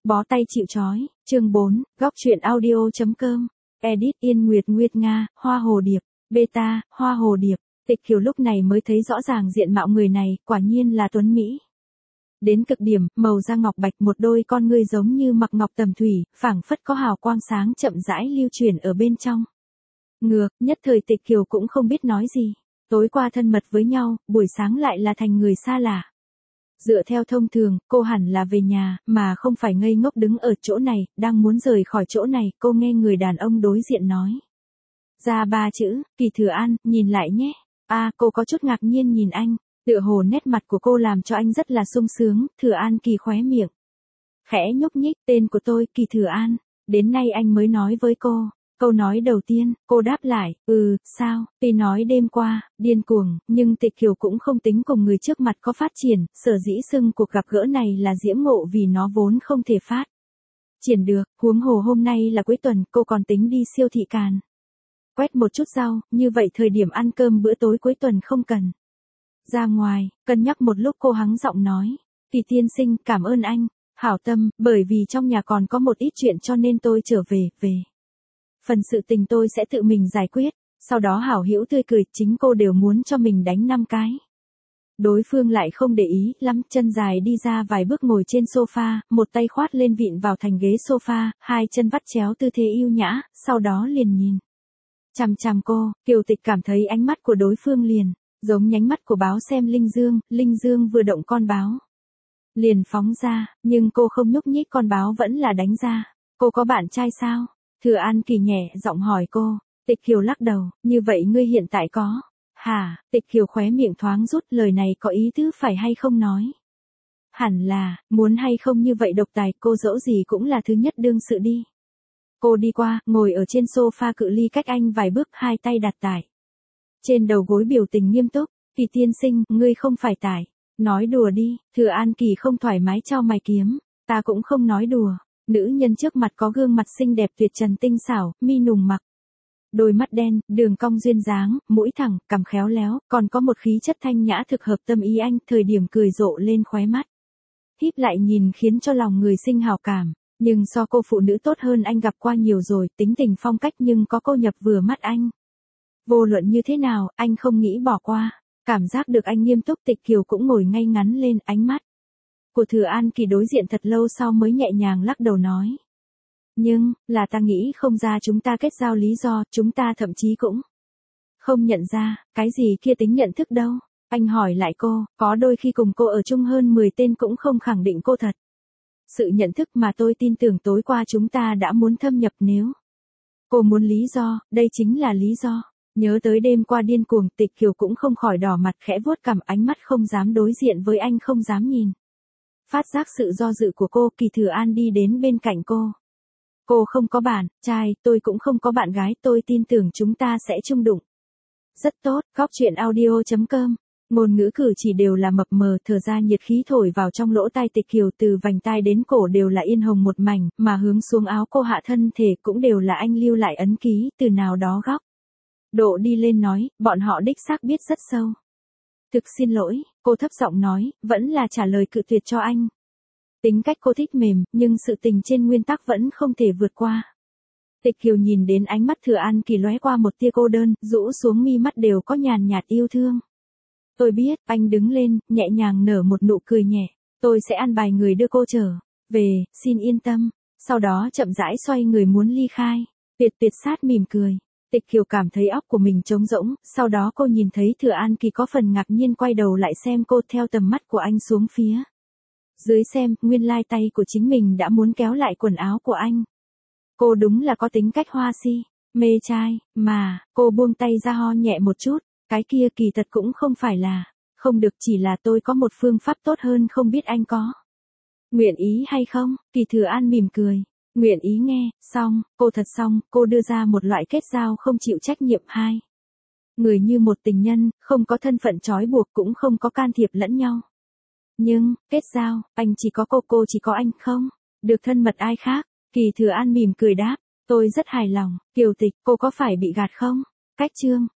Bó tay chịu trói, chương 4, góc truyện audio.com. Edit Yên Nguyệt Nguyệt Nga, Hoa Hồ Điệp, Beta, Hoa Hồ Điệp. Tịch Kiều lúc này mới thấy rõ ràng diện mạo người này, quả nhiên là tuấn Mỹ. Đến cực điểm, màu da ngọc bạch, một đôi con ngươi giống như mặc ngọc tầm thủy, phảng phất có hào quang sáng chậm rãi lưu chuyển ở bên trong. Ngược, nhất thời Tịch Kiều cũng không biết nói gì. Tối qua thân mật với nhau, buổi sáng lại là thành người xa lạ. Dựa theo thông thường, cô hẳn là về nhà, mà không phải ngây ngốc đứng ở chỗ này, đang muốn rời khỏi chỗ này, cô nghe người đàn ông đối diện nói. Ra 3 chữ, Kỳ Thừa An, nhìn lại nhé. Cô có chút ngạc nhiên nhìn anh, tựa hồ nét mặt của cô làm cho anh rất là sung sướng, Thừa An Kỳ khóe miệng. Khẽ nhúc nhích, tên của tôi, Kỳ Thừa An, đến nay anh mới nói với cô. Câu nói đầu tiên, cô đáp lại, sao, tuy nói đêm qua, điên cuồng, nhưng Tịch Kiều cũng không tính cùng người trước mặt có phát triển, sở dĩ xưng cuộc gặp gỡ này là diễm ngộ vì nó vốn không thể phát triển được, huống hồ hôm nay là cuối tuần, cô còn tính đi siêu thị Càn. Quét một chút rau, như vậy thời điểm ăn cơm bữa tối cuối tuần không cần ra ngoài, cân nhắc một lúc cô hắng giọng nói, Kỳ tiên sinh, cảm ơn anh, hảo tâm, bởi vì trong nhà còn có một ít chuyện cho nên tôi trở về. Phần sự tình tôi sẽ tự mình giải quyết, sau đó hảo hữu tươi cười, chính cô đều muốn cho mình đánh 5 cái. Đối phương lại không để ý lắm, chân dài đi ra vài bước ngồi trên sofa, một tay khoát lên vịn vào thành ghế sofa, hai chân vắt chéo tư thế yêu nhã, sau đó liền nhìn chằm chằm cô. Kiều Tịch cảm thấy ánh mắt của đối phương liền giống nhánh mắt của báo xem Linh Dương vừa động con báo liền phóng ra, nhưng cô không nhúc nhích, con báo vẫn là đánh ra. Cô có bạn trai sao? Thừa An Kỳ nhẹ giọng hỏi cô. Tịch Kiều lắc đầu, như vậy ngươi hiện tại có? Hả? Tịch Kiều khóe miệng thoáng rút, lời này có ý tứ phải hay không nói? Hẳn là, muốn hay không như vậy độc tài, cô dẫu gì cũng là thứ nhất đương sự đi. Cô đi qua, ngồi ở trên sofa cự ly cách anh vài bước, hai tay đặt tại trên đầu gối, biểu tình nghiêm túc. Kỳ tiên sinh, ngươi không phải tại nói đùa đi. Thừa An Kỳ không thoải mái chau mày kiếm. Ta cũng không nói đùa. Nữ nhân trước mặt có gương mặt xinh đẹp tuyệt trần tinh xảo, mi nùng mặc đôi mắt đen, đường cong duyên dáng, mũi thẳng, cằm khéo léo, còn có một khí chất thanh nhã thực hợp tâm ý anh, thời điểm cười rộ lên khóe mắt. Híp lại nhìn khiến cho lòng người sinh hào cảm, nhưng so cô phụ nữ tốt hơn anh gặp qua nhiều rồi, tính tình phong cách nhưng có cô nhập vừa mắt anh. Vô luận như thế nào, anh không nghĩ bỏ qua, cảm giác được anh nghiêm túc. Tịch Kiều cũng ngồi ngay ngắn lên, ánh mắt của Thừa An Kỳ đối diện thật lâu sau mới nhẹ nhàng lắc đầu nói. Nhưng, là ta nghĩ không ra chúng ta kết giao lý do, chúng ta thậm chí cũng không nhận ra, cái gì kia tính nhận thức đâu. Anh hỏi lại cô, có đôi khi cùng cô ở chung hơn 10 tên cũng không khẳng định cô thật sự nhận thức, mà tôi tin tưởng tối qua chúng ta đã muốn thâm nhập. Nếu cô muốn lý do, đây chính là lý do. Nhớ tới đêm qua điên cuồng, Tịch Kiều cũng không khỏi đỏ mặt, khẽ vuốt cằm, ánh mắt không dám đối diện với anh, không dám nhìn. Phát giác sự do dự của cô, Kỳ Thừa An đi đến bên cạnh cô. Cô không có bạn trai, tôi cũng không có bạn gái, tôi tin tưởng chúng ta sẽ chung đụng rất tốt. Góc truyện audio.com. Ngôn ngữ cử chỉ đều là mập mờ, thở ra nhiệt khí thổi vào trong lỗ tai Tịch Kiều, từ vành tai đến cổ đều là yên hồng một mảnh, mà hướng xuống áo cô hạ thân thể cũng đều là anh lưu lại ấn ký, từ nào đó góc độ đi lên nói, bọn họ đích xác biết rất sâu. Thực xin lỗi, cô thấp giọng nói, vẫn là trả lời cự tuyệt cho anh. Tính cách cô thích mềm, nhưng sự tình trên nguyên tắc vẫn không thể vượt qua. Tịch Kiều nhìn đến ánh mắt Thừa An Kỳ lóe qua một tia cô đơn, rũ xuống mi mắt đều có nhàn nhạt yêu thương. Tôi biết, anh đứng lên, nhẹ nhàng nở một nụ cười nhẹ. Tôi sẽ an bài người đưa cô trở về, xin yên tâm. Sau đó chậm rãi xoay người muốn ly khai. Tuyệt sát mỉm cười. Tịch Kiều cảm thấy óc của mình trống rỗng, sau đó cô nhìn thấy Thừa An Kỳ có phần ngạc nhiên quay đầu lại xem cô, theo tầm mắt của anh xuống phía dưới xem, nguyên lai tay của chính mình đã muốn kéo lại quần áo của anh. Cô đúng là có tính cách hoa si, mê trai, mà, cô buông tay ra ho nhẹ một chút, cái kia kỳ thật cũng không phải là không được, chỉ là tôi có một phương pháp tốt hơn, không biết anh có nguyện ý hay không. Kỳ Thừa An mỉm cười. Nguyện ý nghe. Xong, cô đưa ra một loại kết giao không chịu trách nhiệm, hai người như một tình nhân, không có thân phận trói buộc, cũng không có can thiệp lẫn nhau. Nhưng, kết giao, anh chỉ có cô chỉ có anh, không được thân mật ai khác. Kỳ Thừa An mỉm cười đáp, tôi rất hài lòng. Kiều Tịch, cô có phải bị gạt không? Cách chương